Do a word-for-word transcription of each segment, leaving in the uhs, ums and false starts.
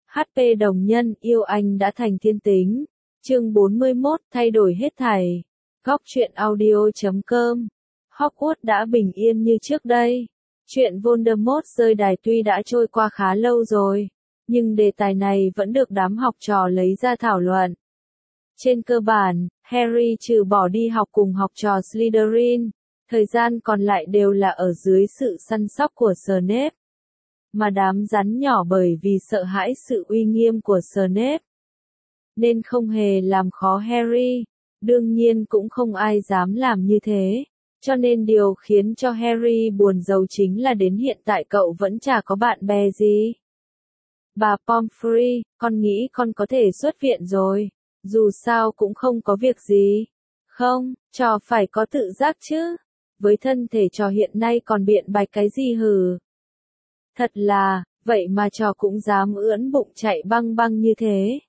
hát pê đồng nhân, yêu anh đã thành thiên tính. Chương bốn mươi mốt, thay đổi hết thảy. Góc truyện audio chấm com. Hogwarts đã bình yên như trước đây. Chuyện Voldemort rơi đài tuy đã trôi qua khá lâu rồi, nhưng đề tài này vẫn được đám học trò lấy ra thảo luận. Trên cơ bản, Harry trừ bỏ đi học cùng học trò Slytherin, thời gian còn lại đều là ở dưới sự săn sóc của Snape. Mà đám rắn nhỏ bởi vì sợ hãi sự uy nghiêm của Snape, nên không hề làm khó Harry, đương nhiên cũng không ai dám làm như thế. Cho nên điều khiến cho Harry buồn rầu chính là đến hiện tại cậu vẫn chả có bạn bè gì. Bà Pomfrey, con nghĩ con có thể xuất viện rồi, dù sao cũng không có việc gì. Không, trò phải có tự giác chứ, với thân thể trò hiện nay còn biện bạch cái gì hừ. Thật là, vậy mà trò cũng dám ưỡn bụng chạy băng băng như thế.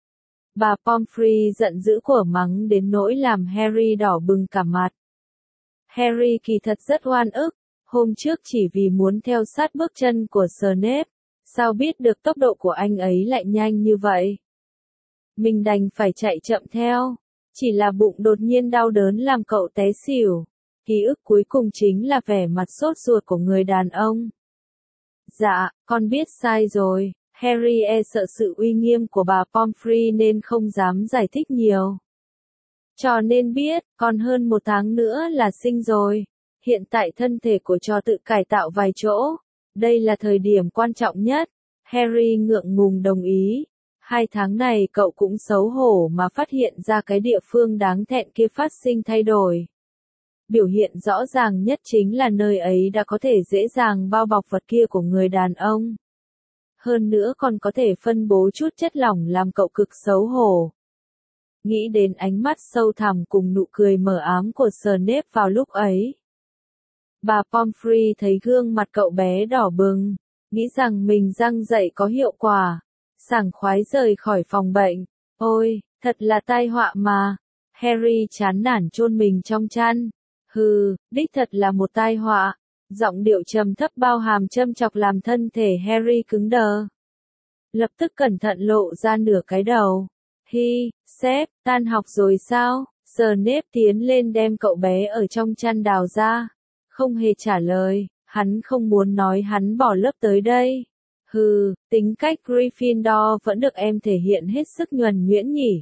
Bà Pomfrey giận dữ của mắng đến nỗi làm Harry đỏ bừng cả mặt. Harry kỳ thật rất oan ức, hôm trước chỉ vì muốn theo sát bước chân của Snape, sao biết được tốc độ của anh ấy lại nhanh như vậy. Mình đành phải chạy chậm theo, chỉ là bụng đột nhiên đau đớn làm cậu té xỉu. Ký ức cuối cùng chính là vẻ mặt sốt ruột của người đàn ông. Dạ, con biết sai rồi. Harry e sợ sự uy nghiêm của bà Pomfrey nên không dám giải thích nhiều. Trò nên biết, còn hơn một tháng nữa là sinh rồi. Hiện tại thân thể của trò tự cải tạo vài chỗ. Đây là thời điểm quan trọng nhất. Harry ngượng ngùng đồng ý. Hai tháng này cậu cũng xấu hổ mà phát hiện ra cái địa phương đáng thẹn kia phát sinh thay đổi. Biểu hiện rõ ràng nhất chính là nơi ấy đã có thể dễ dàng bao bọc vật kia của người đàn ông. Hơn nữa còn có thể phân bố chút chất lỏng làm cậu cực xấu hổ. Nghĩ đến ánh mắt sâu thẳm cùng nụ cười mờ ám của Snape vào lúc ấy. Bà Pomfrey thấy gương mặt cậu bé đỏ bừng, nghĩ rằng mình răng dạy có hiệu quả, sảng khoái rời khỏi phòng bệnh. Ôi, thật là tai họa mà. Harry chán nản chôn mình trong chăn. Hừ, đích thật là một tai họa. Giọng điệu trầm thấp bao hàm châm chọc làm thân thể Harry cứng đờ. Lập tức cẩn thận lộ ra nửa cái đầu. Hi, sếp, tan học rồi sao? Snape tiến lên đem cậu bé ở trong chăn đào ra. Không hề trả lời, hắn không muốn nói hắn bỏ lớp tới đây. Hừ, tính cách Gryffindor vẫn được em thể hiện hết sức nhuần nhuyễn nhỉ.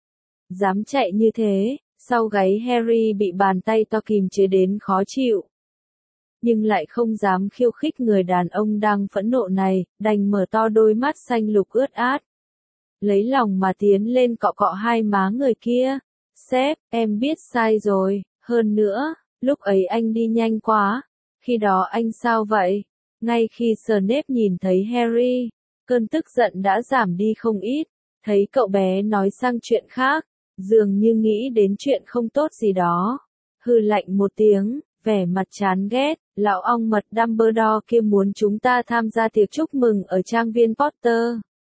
Dám chạy như thế, sau gáy Harry bị bàn tay to kìm chế đến khó chịu. Nhưng lại không dám khiêu khích người đàn ông đang phẫn nộ này, đành mở to đôi mắt xanh lục ướt át. Lấy lòng mà tiến lên cọ cọ hai má người kia. Sếp, em biết sai rồi, hơn nữa, lúc ấy anh đi nhanh quá. Khi đó anh sao vậy? Ngay khi Snape nhìn thấy Harry, cơn tức giận đã giảm đi không ít. Thấy cậu bé nói sang chuyện khác, dường như nghĩ đến chuyện không tốt gì đó. Hừ lạnh một tiếng, vẻ mặt chán ghét, lão ong mật Dumbledore kia muốn chúng ta tham gia tiệc chúc mừng ở trang viên Potter.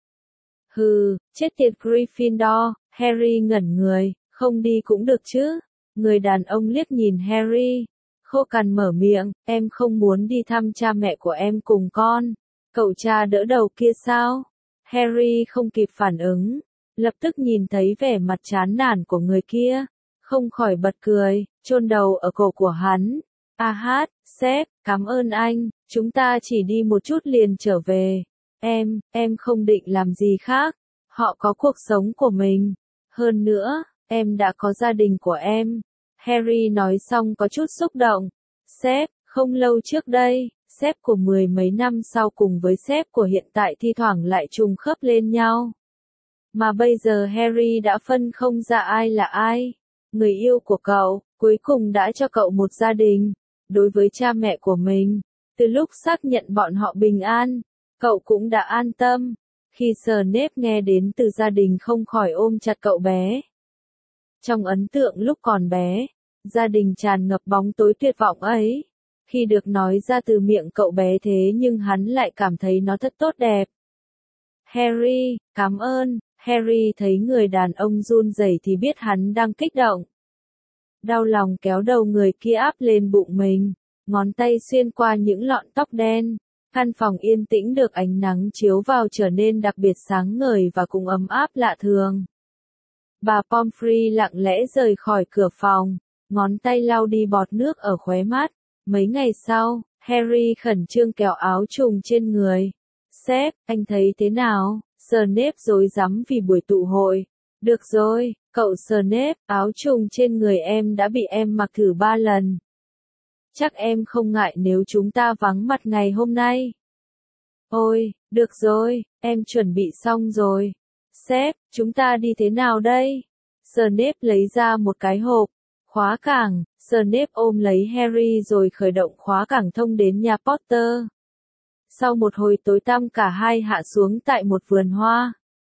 Hừ, chết tiệt Gryffindor. Harry ngẩn người, không đi cũng được chứ. Người đàn ông liếc nhìn Harry, khô cằn mở miệng, em không muốn đi thăm cha mẹ của em cùng con. Cậu cha đỡ đầu kia sao? Harry không kịp phản ứng, lập tức nhìn thấy vẻ mặt chán nản của người kia, không khỏi bật cười, chôn đầu ở cổ của hắn. A hát, sếp, cảm ơn anh, chúng ta chỉ đi một chút liền trở về. Em, em không định làm gì khác. Họ có cuộc sống của mình. Hơn nữa, em đã có gia đình của em. Harry nói xong có chút xúc động. Sếp, không lâu trước đây, sếp của mười mấy năm sau cùng với sếp của hiện tại thi thoảng lại trùng khớp lên nhau. Mà bây giờ Harry đã phân không ra ai là ai. Người yêu của cậu, cuối cùng đã cho cậu một gia đình. Đối với cha mẹ của mình, từ lúc xác nhận bọn họ bình an, cậu cũng đã an tâm. Khi Snape nghe đến từ gia đình không khỏi ôm chặt cậu bé. Trong ấn tượng lúc còn bé, gia đình tràn ngập bóng tối tuyệt vọng ấy. Khi được nói ra từ miệng cậu bé thế nhưng hắn lại cảm thấy nó thật tốt đẹp. Harry, cảm ơn. Harry thấy người đàn ông run rẩy thì biết hắn đang kích động. Đau lòng kéo đầu người kia áp lên bụng mình, ngón tay xuyên qua những lọn tóc đen, Căn phòng yên tĩnh được ánh nắng chiếu vào trở nên đặc biệt sáng ngời và cũng ấm áp lạ thường. Bà Pomfrey lặng lẽ rời khỏi cửa phòng, ngón tay lau đi bọt nước ở khóe mắt. Mấy ngày sau, Harry khẩn trương kéo áo trùng trên người. Sếp, anh thấy thế nào? Snape rối rắm vì buổi tụ hội. Được rồi, cậu Snape, áo trùng trên người em đã bị em mặc thử ba lần. Chắc em không ngại nếu chúng ta vắng mặt ngày hôm nay. Ôi, được rồi, em chuẩn bị xong rồi. Sếp, chúng ta đi thế nào đây? Snape lấy ra một cái hộp. Khóa cảng, Snape ôm lấy Harry rồi khởi động khóa cảng thông đến nhà Potter. Sau một hồi tối tăm cả hai hạ xuống tại một vườn hoa.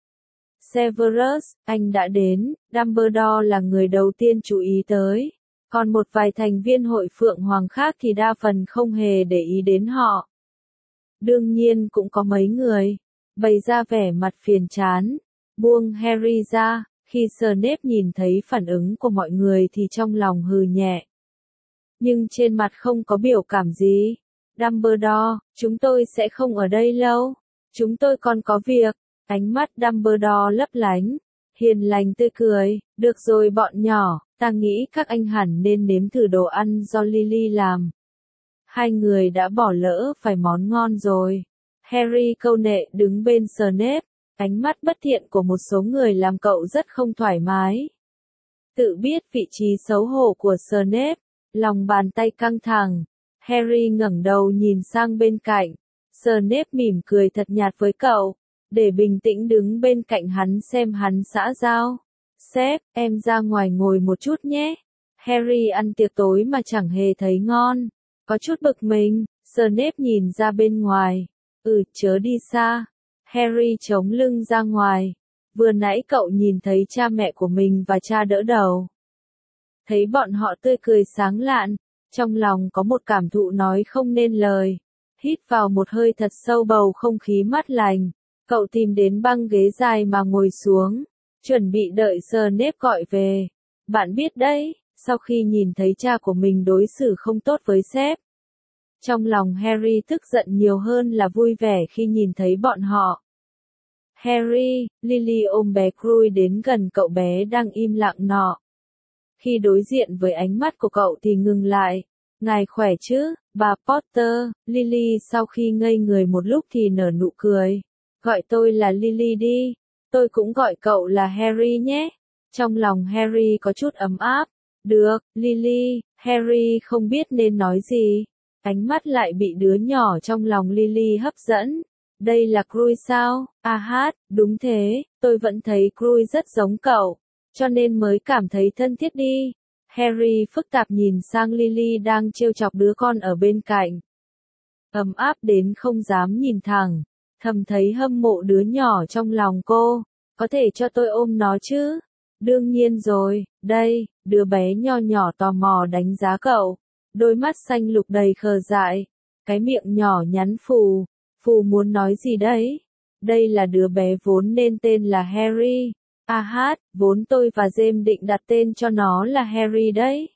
Severus, anh đã đến, Dumbledore là người đầu tiên chú ý tới. Còn một vài thành viên hội Phượng Hoàng khác thì đa phần không hề để ý đến họ. Đương nhiên cũng có mấy người bày ra vẻ mặt phiền chán, buông Harry ra. Khi Snape nhìn thấy phản ứng của mọi người thì trong lòng hừ nhẹ. Nhưng trên mặt không có biểu cảm gì. Dumbledore, chúng tôi sẽ không ở đây lâu. Chúng tôi còn có việc. Ánh mắt Dumbledore lấp lánh. Hiền lành tươi cười. Được rồi bọn nhỏ, ta nghĩ các anh hẳn nên nếm thử đồ ăn do Lily làm. Hai người đã bỏ lỡ vài món ngon rồi. Harry câu nệ đứng bên Snape. Ánh mắt bất thiện của một số người làm cậu rất không thoải mái. Tự biết vị trí xấu hổ của Snape, lòng bàn tay căng thẳng. Harry ngẩng đầu nhìn sang bên cạnh. Snape mỉm cười thật nhạt với cậu, để bình tĩnh đứng bên cạnh hắn xem hắn xã giao. Sếp, em ra ngoài ngồi một chút nhé. Harry ăn tiệc tối mà chẳng hề thấy ngon. Có chút bực mình, Snape nhìn ra bên ngoài. Ừ, chớ đi xa. Harry chống lưng ra ngoài. Vừa nãy cậu nhìn thấy cha mẹ của mình và cha đỡ đầu. Thấy bọn họ tươi cười sáng lạn, trong lòng có một cảm thụ nói không nên lời. Hít vào một hơi thật sâu bầu không khí mát lành. Cậu tìm đến băng ghế dài mà ngồi xuống, chuẩn bị đợi Snape gọi về. Bạn biết đấy, sau khi nhìn thấy cha của mình đối xử không tốt với sếp. Trong lòng Harry tức giận nhiều hơn là vui vẻ khi nhìn thấy bọn họ. Harry, Lily ôm bé Crui đến gần cậu bé đang im lặng nọ. Khi đối diện với ánh mắt của cậu thì ngừng lại. Ngài khỏe chứ, bà Potter? Lily sau khi ngây người một lúc thì nở nụ cười. Gọi tôi là Lily đi. Tôi cũng gọi cậu là Harry nhé. Trong lòng Harry có chút ấm áp. Được, Lily. Harry không biết nên nói gì. Ánh mắt lại bị đứa nhỏ trong lòng Lily hấp dẫn. Đây là Crui sao? À hát, đúng thế, tôi vẫn thấy Crui rất giống cậu, cho nên mới cảm thấy thân thiết đi. Harry phức tạp nhìn sang Lily đang trêu chọc đứa con ở bên cạnh. Ấm áp đến không dám nhìn thẳng, thầm thấy hâm mộ đứa nhỏ trong lòng cô. Có thể cho tôi ôm nó chứ? Đương nhiên rồi, đây, đứa bé nho nhỏ tò mò đánh giá cậu. Đôi mắt xanh lục đầy khờ dại, cái miệng nhỏ nhắn phù. Phù muốn nói gì đấy? Đây là đứa bé vốn nên tên là Harry. À hát, vốn tôi và James định đặt tên cho nó là Harry đấy.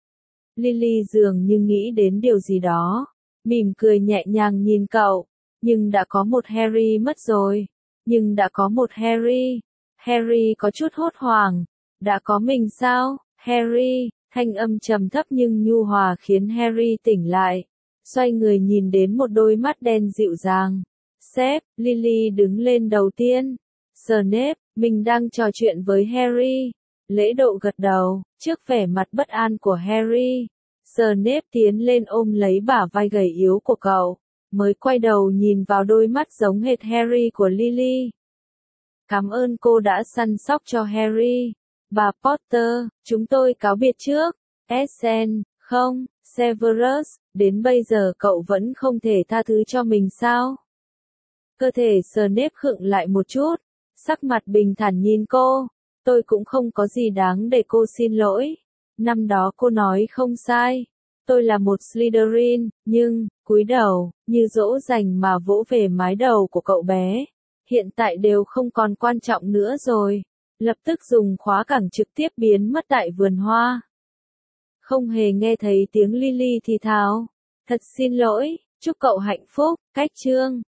Lily dường như nghĩ đến điều gì đó, mỉm cười nhẹ nhàng nhìn cậu. Nhưng đã có một Harry mất rồi. Nhưng đã có một Harry. Harry có chút hốt hoảng. Đã có mình sao? Harry, thanh âm trầm thấp nhưng nhu hòa khiến Harry tỉnh lại. Xoay người nhìn đến một đôi mắt đen dịu dàng. Sếp, Lily đứng lên đầu tiên. Snape, mình đang trò chuyện với Harry. Lễ độ gật đầu, trước vẻ mặt bất an của Harry. Snape tiến lên ôm lấy bả vai gầy yếu của cậu, mới quay đầu nhìn vào đôi mắt giống hệt Harry của Lily. Cảm ơn cô đã săn sóc cho Harry. Bà Potter, chúng tôi cáo biệt trước. Essen, không, Severus, đến bây giờ cậu vẫn không thể tha thứ cho mình sao? Cơ thể Snape khựng lại một chút, sắc mặt bình thản nhìn cô. Tôi cũng không có gì đáng để cô xin lỗi. Năm đó cô nói không sai. Tôi là một Slytherin, nhưng, cúi đầu, như dỗ dành mà vỗ về mái đầu của cậu bé. Hiện tại đều không còn quan trọng nữa rồi. Lập tức dùng khóa cảng trực tiếp biến mất tại vườn hoa. Không hề nghe thấy tiếng Lily thì thào. Thật xin lỗi, Chúc cậu hạnh phúc, cách chương.